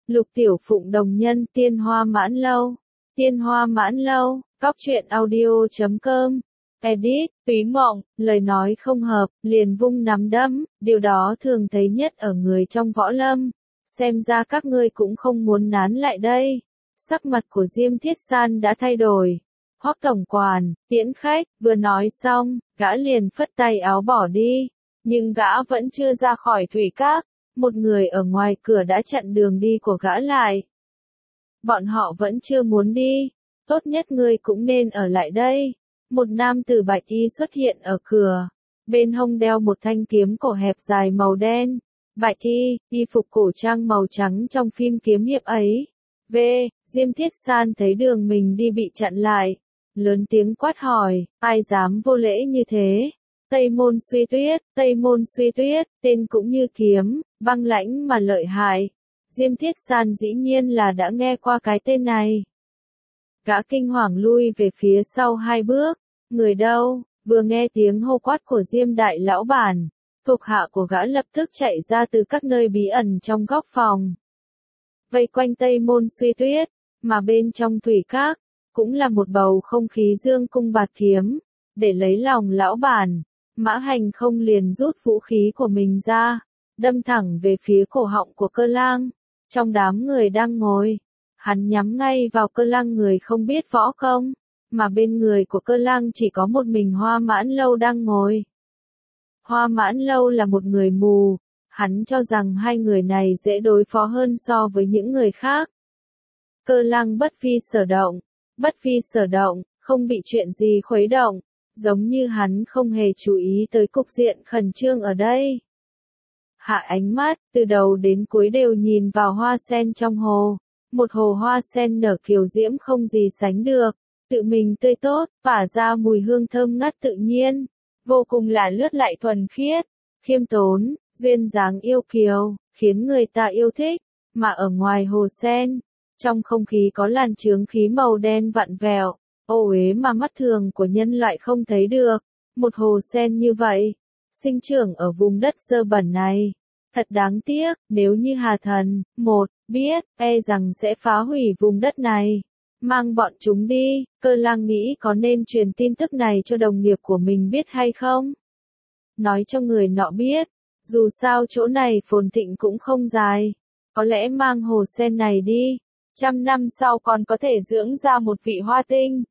Lục Tiểu Phụng đồng nhân Tiên Hoa Mãn Lâu. Tiên Hoa Mãn Lâu, Cóc truyện audio.com. Edit, Túy Mộng, lời nói không hợp, liền vung nắm đấm, điều đó thường thấy nhất ở người trong võ lâm. Xem ra các ngươi cũng không muốn nán lại đây. Sắc mặt của Diêm Thiết San đã thay đổi. Hoắc tổng quản, tiễn khách, vừa nói xong, gã liền phất tay áo bỏ đi. Nhưng gã vẫn chưa ra khỏi thủy các. Một người ở ngoài cửa đã chặn đường đi của gã lại. Bọn họ vẫn chưa muốn đi. Tốt nhất ngươi cũng nên ở lại đây. Một nam tử bạch y xuất hiện ở cửa. Bên hông đeo một thanh kiếm cổ hẹp dài màu đen. Bạch y, y phục cổ trang màu trắng trong phim kiếm hiệp ấy. Diêm Thiết San thấy đường mình đi bị chặn lại. Lớn tiếng quát hỏi, ai dám vô lễ như thế? Tây Môn Suy Tuyết, tên cũng như kiếm, băng lãnh mà lợi hại. Diêm Thiết San dĩ nhiên là đã nghe qua cái tên này. Gã kinh hoàng lui về phía sau 2 bước. Người đâu? Vừa nghe tiếng hô quát của Diêm đại lão bản, thuộc hạ của gã lập tức chạy ra từ các nơi bí ẩn trong góc phòng. Vây quanh Tây Môn Suy Tuyết, mà bên trong thủy các, cũng là một bầu không khí dương cung bạt kiếm. Để lấy lòng lão bản, Mã Hành không liền rút vũ khí của mình ra, đâm thẳng về phía cổ họng của Cơ Lang. Trong đám người đang ngồi, hắn nhắm ngay vào Cơ Lang người không biết võ công, mà bên người của Cơ Lang chỉ có một mình Hoa Mãn Lâu đang ngồi. Hoa Mãn Lâu là một người mù, hắn cho rằng hai người này dễ đối phó hơn so với những người khác. Cơ Lang bất phi sở động, không bị chuyện gì khuấy động, giống như hắn không hề chú ý tới cục diện khẩn trương ở đây. Hạ ánh mắt, từ đầu đến cuối đều nhìn vào hoa sen trong hồ. Một hồ hoa sen nở kiều diễm không gì sánh được, tự mình tươi tốt, tỏa ra mùi hương thơm ngát tự nhiên, vô cùng là lướt lại thuần khiết, khiêm tốn, duyên dáng yêu kiều, khiến người ta yêu thích. Mà ở ngoài hồ sen, trong không khí có làn chướng khí màu đen vặn vẹo, ô uế mà mắt thường của nhân loại không thấy được. Một hồ sen như vậy, sinh trưởng ở vùng đất dơ bẩn này. Thật đáng tiếc, nếu như Hà Thần, biết, rằng sẽ phá hủy vùng đất này. Mang bọn chúng đi, Cơ Lang nghĩ có nên truyền tin tức này cho đồng nghiệp của mình biết hay không? Nói cho người nọ biết, dù sao chỗ này phồn thịnh cũng không dài. Có lẽ mang hồ sen này đi, 100 năm sau còn có thể dưỡng ra một vị hoa tinh.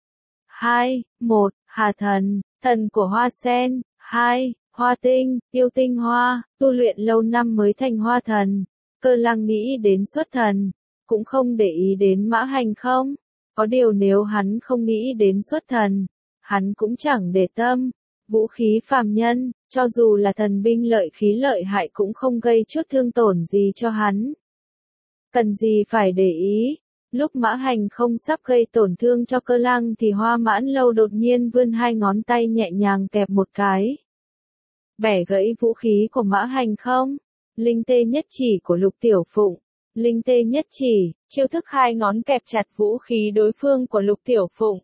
1. Hà Thần, thần của hoa sen. 2. Hoa tinh, yêu tinh hoa, tu luyện lâu năm mới thành hoa thần. Cơ Lang nghĩ đến xuất thần, cũng không để ý đến Mã Hành không. Có điều nếu hắn không nghĩ đến xuất thần, hắn cũng chẳng để tâm. Vũ khí phàm nhân, cho dù là thần binh lợi khí lợi hại cũng không gây chút thương tổn gì cho hắn. Cần gì phải để ý. Lúc Mã Hành không sắp gây tổn thương cho Cơ Lang thì Hoa Mãn Lâu đột nhiên vươn 2 ngón tay nhẹ nhàng kẹp một cái. Bẻ gãy vũ khí của Mã Hành không. Linh tê nhất chỉ của Lục Tiểu Phụng. Linh tê nhất chỉ, chiêu thức 2 ngón kẹp chặt vũ khí đối phương của Lục Tiểu Phụng.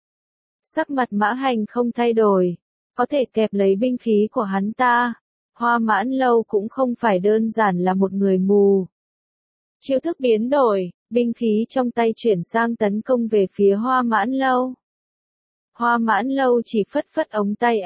Sắc mặt Mã Hành không thay đổi, có thể kẹp lấy binh khí của hắn ta. Hoa Mãn Lâu cũng không phải đơn giản là một người mù. Chiêu thức biến đổi, binh khí trong tay chuyển sang tấn công về phía Hoa Mãn Lâu. Hoa Mãn Lâu chỉ phất phất ống tay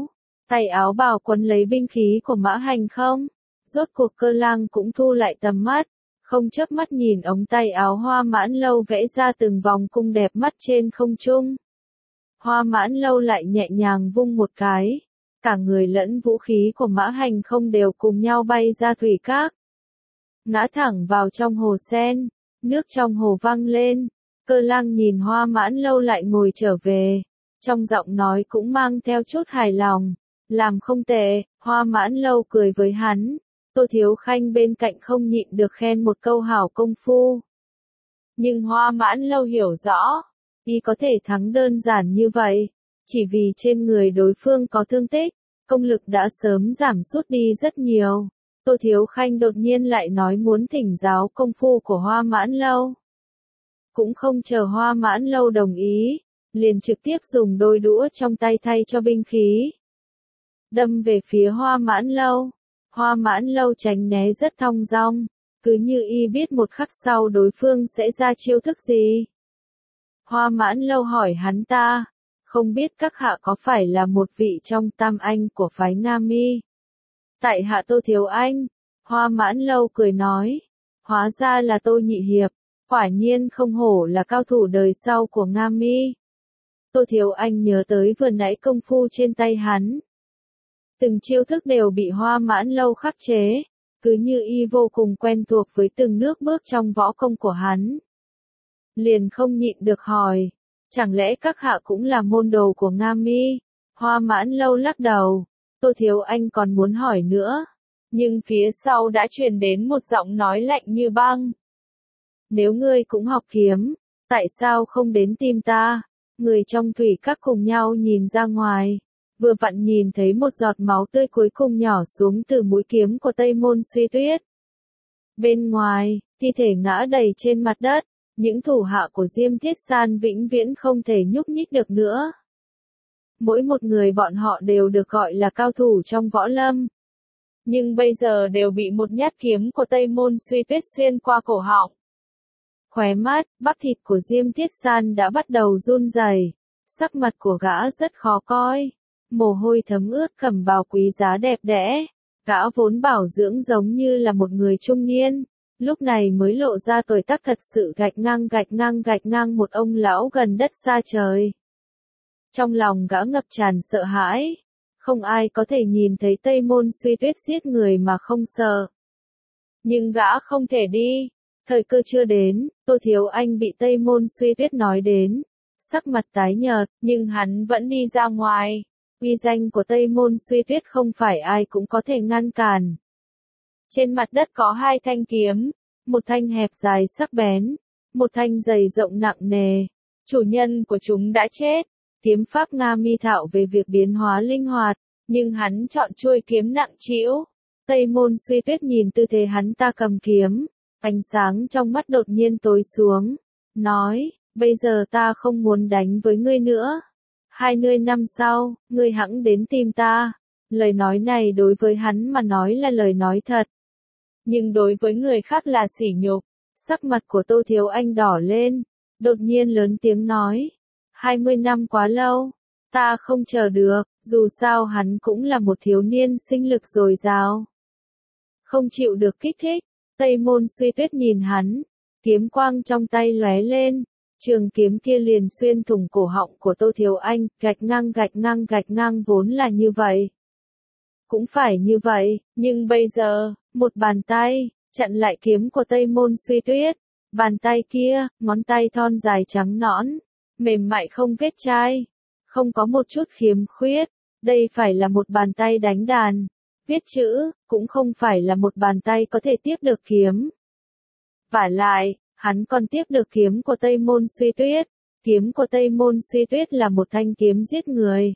áo bào quấn lấy binh khí của Mã Hành không. Rốt cuộc Cơ Lang cũng thu lại tầm mắt, không chớp mắt nhìn ống tay áo Hoa Mãn Lâu vẽ ra từng vòng cung đẹp mắt trên không trung. Hoa Mãn Lâu lại nhẹ nhàng vung một cái, cả người lẫn vũ khí của Mã Hành không đều cùng nhau bay ra thủy các, ngã thẳng vào trong hồ sen. Nước trong hồ văng lên. Cơ Lang nhìn Hoa Mãn Lâu lại ngồi trở về, trong giọng nói cũng mang theo chút hài lòng. Làm không tệ. Hoa Mãn Lâu cười với hắn. Tô Thiếu Khanh bên cạnh không nhịn được khen một câu hảo công phu. Nhưng Hoa Mãn Lâu hiểu rõ, y có thể thắng đơn giản như vậy, chỉ vì trên người đối phương có thương tích, công lực đã sớm giảm sút đi rất nhiều. Tô Thiếu Khanh đột nhiên lại nói muốn thỉnh giáo công phu của Hoa Mãn Lâu. Cũng không chờ Hoa Mãn Lâu đồng ý, liền trực tiếp dùng đôi đũa trong tay thay cho binh khí. Đâm về phía Hoa Mãn Lâu. Hoa Mãn Lâu tránh né rất thong dong, cứ như y biết một khắc sau đối phương sẽ ra chiêu thức gì. Hoa Mãn Lâu hỏi hắn ta, không biết các hạ có phải là một vị trong tam anh của phái Nga Mi? Tại hạ Tô Thiếu Anh. Hoa Mãn Lâu cười nói, hóa ra là Tô nhị hiệp, quả nhiên không hổ là cao thủ đời sau của Nga Mi. Tô Thiếu Anh nhớ tới vừa nãy công phu trên tay hắn. Từng chiêu thức đều bị Hoa Mãn Lâu khắc chế, cứ như y vô cùng quen thuộc với từng nước bước trong võ công của hắn. Liền không nhịn được hỏi, chẳng lẽ các hạ cũng là môn đồ của Nga Mi? Hoa Mãn Lâu lắc đầu, Tô Thiếu Anh còn muốn hỏi nữa, nhưng phía sau đã truyền đến một giọng nói lạnh như băng. Nếu ngươi cũng học kiếm, tại sao không đến tìm ta? Người trong thủy các cùng nhau nhìn ra ngoài, vừa vặn nhìn thấy một giọt máu tươi cuối cùng nhỏ xuống từ mũi kiếm của Tây Môn Suy Tuyết. Bên ngoài, thi thể ngã đầy trên mặt đất, những thủ hạ của Diêm Thiết San vĩnh viễn không thể nhúc nhích được nữa. Mỗi một người bọn họ đều được gọi là cao thủ trong võ lâm. Nhưng bây giờ đều bị một nhát kiếm của Tây Môn Suy Tuyết xuyên qua cổ họng. Khóe mắt, bắp thịt của Diêm Thiết San đã bắt đầu run rẩy, sắc mặt của gã rất khó coi, mồ hôi thấm ướt cẩm bào quý giá đẹp đẽ, gã vốn bảo dưỡng giống như là một người trung niên, lúc này mới lộ ra tuổi tác thật sự gạch ngang một ông lão gần đất xa trời. Trong lòng gã ngập tràn sợ hãi, không ai có thể nhìn thấy Tây Môn Suy Tuyết giết người mà không sợ. Nhưng gã không thể đi. Thời cơ chưa đến, Tô Thiếu Anh bị Tây Môn Suy Tuyết nói đến, sắc mặt tái nhợt, nhưng hắn vẫn đi ra ngoài. Uy danh của Tây Môn Suy Tuyết không phải ai cũng có thể ngăn cản. Trên mặt đất có hai thanh kiếm, một thanh hẹp dài sắc bén, một thanh dày rộng nặng nề. Chủ nhân của chúng đã chết. Kiếm pháp Nga Mi thạo về việc biến hóa linh hoạt, nhưng hắn chọn chuôi kiếm nặng trĩu. Tây Môn Suy Tuyết nhìn tư thế hắn ta cầm kiếm. Ánh sáng trong mắt đột nhiên tối xuống, nói, bây giờ ta không muốn đánh với ngươi nữa. 20 năm sau, ngươi hẵng đến tìm ta. Lời nói này đối với hắn mà nói là lời nói thật. Nhưng đối với người khác là sỉ nhục. Sắc mặt của Tô Thiếu Anh đỏ lên, đột nhiên lớn tiếng nói, 20 năm quá lâu, ta không chờ được, dù sao hắn cũng là một thiếu niên sinh lực dồi dào. Không chịu được kích thích. Tây Môn Suy Tuyết nhìn hắn, kiếm quang trong tay lóe lên, trường kiếm kia liền xuyên thủng cổ họng của Tô Thiếu Anh, gạch ngang vốn là như vậy. Cũng phải như vậy, nhưng bây giờ, một bàn tay, chặn lại kiếm của Tây Môn Suy Tuyết. Bàn tay kia, ngón tay thon dài trắng nõn, mềm mại không vết chai, không có một chút khiếm khuyết, đây phải là một bàn tay đánh đàn. Viết chữ, cũng không phải là một bàn tay có thể tiếp được kiếm. Vả lại, hắn còn tiếp được kiếm của Tây Môn Suy Tuyết. Kiếm của Tây Môn Suy Tuyết là một thanh kiếm giết người.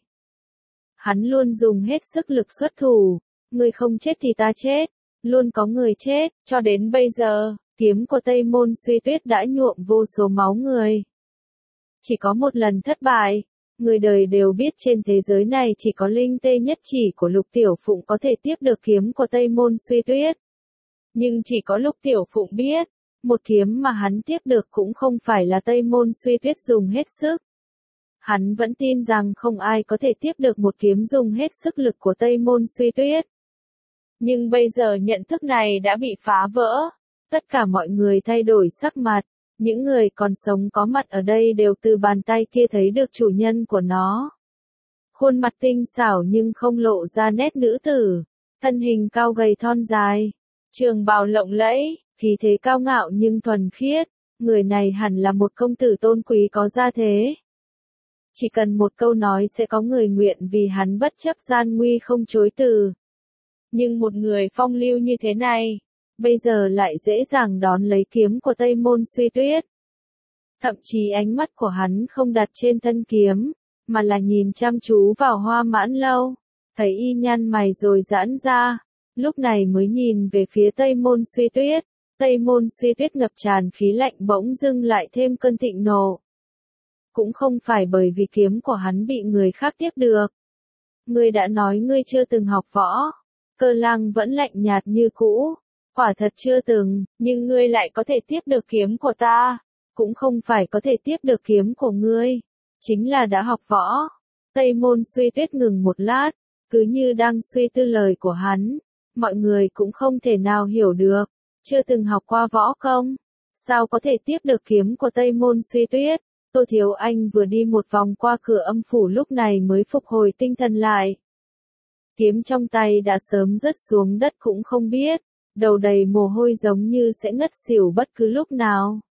Hắn luôn dùng hết sức lực xuất thủ, người không chết thì ta chết, luôn có người chết, cho đến bây giờ, kiếm của Tây Môn Suy Tuyết đã nhuộm vô số máu người. Chỉ có một lần thất bại. Người đời đều biết trên thế giới này chỉ có linh tê nhất chỉ của Lục Tiểu Phụng có thể tiếp được kiếm của Tây Môn Suy Tuyết. Nhưng chỉ có Lục Tiểu Phụng biết, một kiếm mà hắn tiếp được cũng không phải là Tây Môn Suy Tuyết dùng hết sức. Hắn vẫn tin rằng không ai có thể tiếp được một kiếm dùng hết sức lực của Tây Môn Suy Tuyết. Nhưng bây giờ nhận thức này đã bị phá vỡ. Tất cả mọi người thay đổi sắc mặt. Những người còn sống có mặt ở đây đều từ bàn tay kia thấy được chủ nhân của nó. Khuôn mặt tinh xảo nhưng không lộ ra nét nữ tử. Thân hình cao gầy thon dài. Trường bào lộng lẫy, khí thế cao ngạo nhưng thuần khiết. Người này hẳn là một công tử tôn quý có gia thế. Chỉ cần một câu nói sẽ có người nguyện vì hắn bất chấp gian nguy không chối từ. Nhưng một người phong lưu như thế này, bây giờ lại dễ dàng đón lấy kiếm của Tây Môn Suy Tuyết. Thậm chí ánh mắt của hắn không đặt trên thân kiếm, mà là nhìn chăm chú vào Hoa Mãn Lâu, thấy y nhăn mày rồi giãn ra, lúc này mới nhìn về phía Tây Môn Suy Tuyết. Tây Môn Suy Tuyết ngập tràn khí lạnh bỗng dưng lại thêm cơn thịnh nộ. Cũng không phải bởi vì kiếm của hắn bị người khác tiếp được. Ngươi đã nói ngươi chưa từng học võ. Cơ Lăng vẫn lạnh nhạt như cũ. Quả thật chưa từng, nhưng ngươi lại có thể tiếp được kiếm của ta. Cũng không phải có thể tiếp được kiếm của ngươi, chính là đã học võ. Tây Môn Suy Tuyết ngừng một lát, cứ như đang suy tư lời của hắn. Mọi người cũng không thể nào hiểu được, chưa từng học qua võ công, sao có thể tiếp được kiếm của Tây Môn Suy Tuyết. Tô Thiếu Anh vừa đi một vòng qua cửa âm phủ lúc này mới phục hồi tinh thần lại. Kiếm trong tay đã sớm rớt xuống đất cũng không biết, đầu đầy mồ hôi giống như sẽ ngất xỉu bất cứ lúc nào.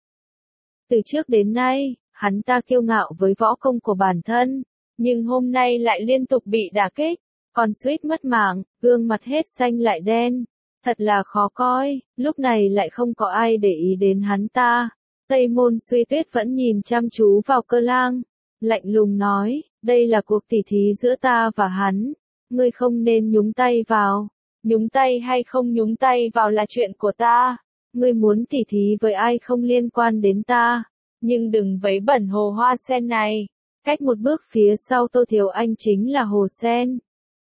Từ trước đến nay, hắn ta kiêu ngạo với võ công của bản thân, nhưng hôm nay lại liên tục bị đả kích, còn suýt mất mạng, gương mặt hết xanh lại đen. Thật là khó coi, lúc này lại không có ai để ý đến hắn ta. Tây Môn Suy Tuyết vẫn nhìn chăm chú vào Cơ Lang, lạnh lùng nói, đây là cuộc tỉ thí giữa ta và hắn, ngươi không nên nhúng tay vào. Nhúng tay hay không nhúng tay vào là chuyện của ta, ngươi muốn tỉ thí với ai không liên quan đến ta, nhưng đừng vấy bẩn hồ hoa sen này. Cách một bước phía sau Tô Thiếu Anh chính là hồ sen.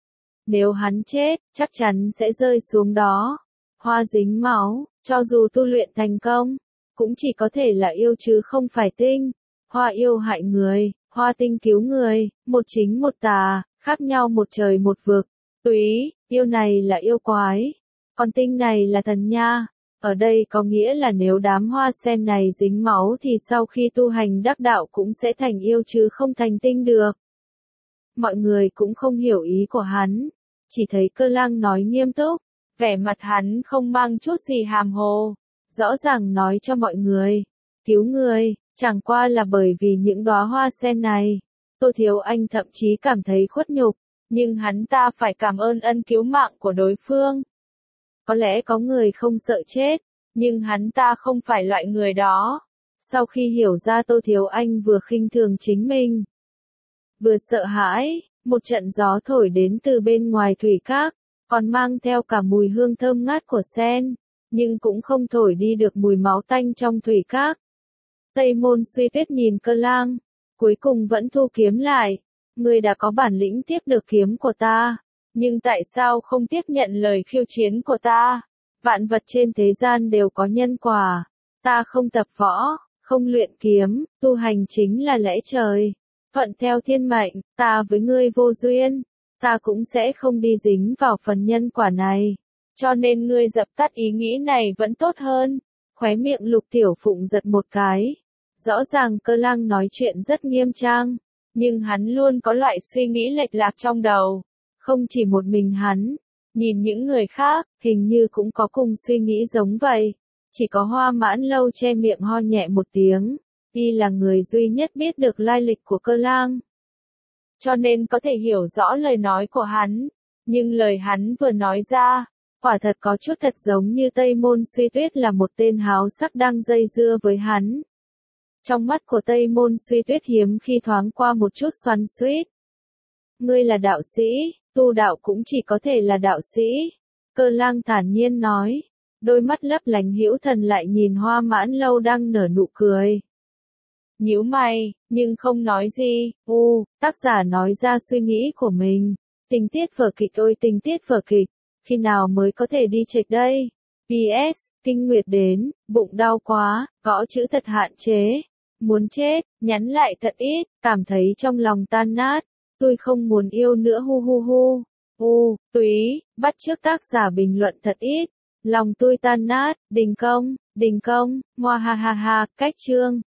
Nếu hắn chết, chắc chắn sẽ rơi xuống đó. Hoa dính máu, cho dù tu luyện thành công, cũng chỉ có thể là yêu chứ không phải tinh. Hoa yêu hại người, hoa tinh cứu người, một chính một tà, khác nhau một trời một vực. Túy, yêu này là yêu quái, còn tinh này là thần nha. Ở đây có nghĩa là nếu đám hoa sen này dính máu thì sau khi tu hành đắc đạo cũng sẽ thành yêu chứ không thành tinh được. Mọi người cũng không hiểu ý của hắn, chỉ thấy Cơ Lang nói nghiêm túc, vẻ mặt hắn không mang chút gì hàm hồ, rõ ràng nói cho mọi người, cứu người, chẳng qua là bởi vì những đóa hoa sen này. Tô Thiếu Anh thậm chí cảm thấy khuất nhục, nhưng hắn ta phải cảm ơn ân cứu mạng của đối phương. Có lẽ có người không sợ chết, nhưng hắn ta không phải loại người đó. Sau khi hiểu ra Tô Thiếu Anh vừa khinh thường chính mình, vừa sợ hãi, một trận gió thổi đến từ bên ngoài thủy các, còn mang theo cả mùi hương thơm ngát của sen, nhưng cũng không thổi đi được mùi máu tanh trong thủy các. Tây Môn Suy Tuyết nhìn Cơ Lang, cuối cùng vẫn thu kiếm lại. Ngươi đã có bản lĩnh tiếp được kiếm của ta, nhưng tại sao không tiếp nhận lời khiêu chiến của ta? Vạn vật trên thế gian đều có nhân quả. Ta không tập võ, không luyện kiếm, tu hành chính là lẽ trời. Thuận theo thiên mệnh, ta với ngươi vô duyên, ta cũng sẽ không đi dính vào phần nhân quả này. Cho nên ngươi dập tắt ý nghĩ này vẫn tốt hơn. Khóe miệng Lục Tiểu Phụng giật một cái. Rõ ràng Cơ Lang nói chuyện rất nghiêm trang, nhưng hắn luôn có loại suy nghĩ lệch lạc trong đầu. Không chỉ một mình hắn, nhìn những người khác, hình như cũng có cùng suy nghĩ giống vậy. Chỉ có Hoa Mãn Lâu che miệng ho nhẹ một tiếng, y là người duy nhất biết được lai lịch của Cơ Lang. Cho nên có thể hiểu rõ lời nói của hắn, nhưng lời hắn vừa nói ra, quả thật có chút thật giống như Tây Môn Suy Tuyết là một tên háo sắc đang dây dưa với hắn. Trong mắt của Tây Môn Suy Tuyết hiếm khi thoáng qua một chút xoắn xuýt. Ngươi là đạo sĩ, tu đạo cũng chỉ có thể là đạo sĩ. Cơ Lang thản nhiên nói, đôi mắt lấp lánh hữu thần lại nhìn Hoa Mãn Lâu đang nở nụ cười. Nhíu mày, nhưng không nói gì. Tác giả nói ra suy nghĩ của mình. Tình tiết vở kịch ôi tình tiết vở kịch, khi nào mới có thể đi trịch đây? PS, kinh nguyệt đến, bụng đau quá, gõ chữ thật hạn chế. Muốn chết, nhắn lại thật ít, cảm thấy trong lòng tan nát. Tôi không muốn yêu nữa hu hu hu. Túy, bắt chước tác giả bình luận thật ít. Lòng tôi tan nát, đình công, ngoa ha ha ha, cách chương.